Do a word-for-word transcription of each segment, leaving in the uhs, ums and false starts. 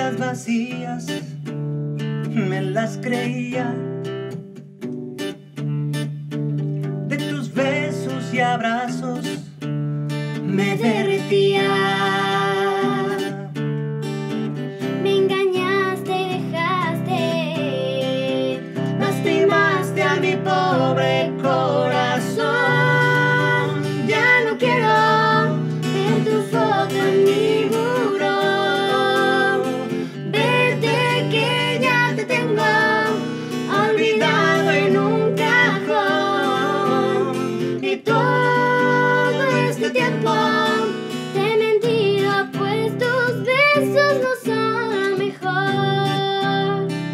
palabras vacías me las creía, de tus besos y abrazos me derretía. Me engañaste y dejaste, Lastimaste a mi pobre corazón. Ya no quiero ver tu foto en mi buró, verte que ya te tengo olvidado en un cajón. Y todo este tiempo te he mentido, pues tus besos no son lo mejor.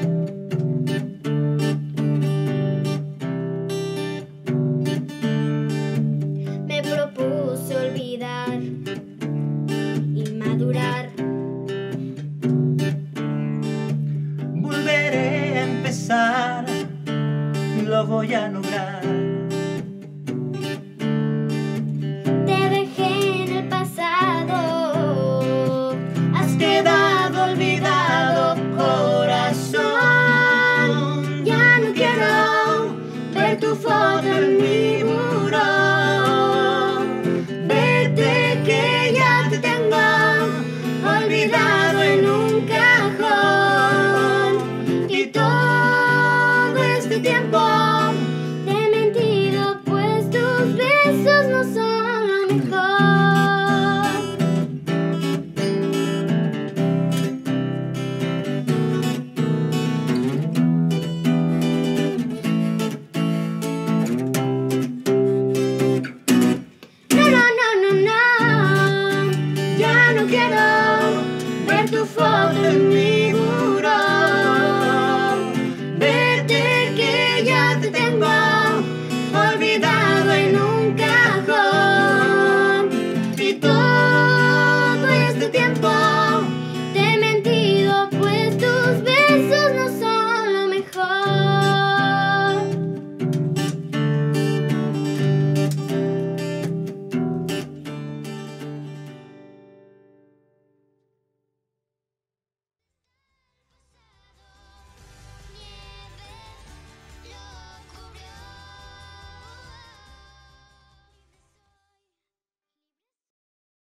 Me propuse olvidar y madurar. Volveré a empezar, lo voy a lograr. Te dejé en el pasado, Has quedado olvidado, corazón. Ya no quiero ver tu foto en mi muro, verte que ya te tengo olvidado en un cajón. Y todo este tiempo te he mentido, pues tus besos no son lo mejor. No, no, no, no, no, ya no quiero ver tu foto en mi muro, verte que ya te tengo olvidado en un cajón. Y todo este tiempo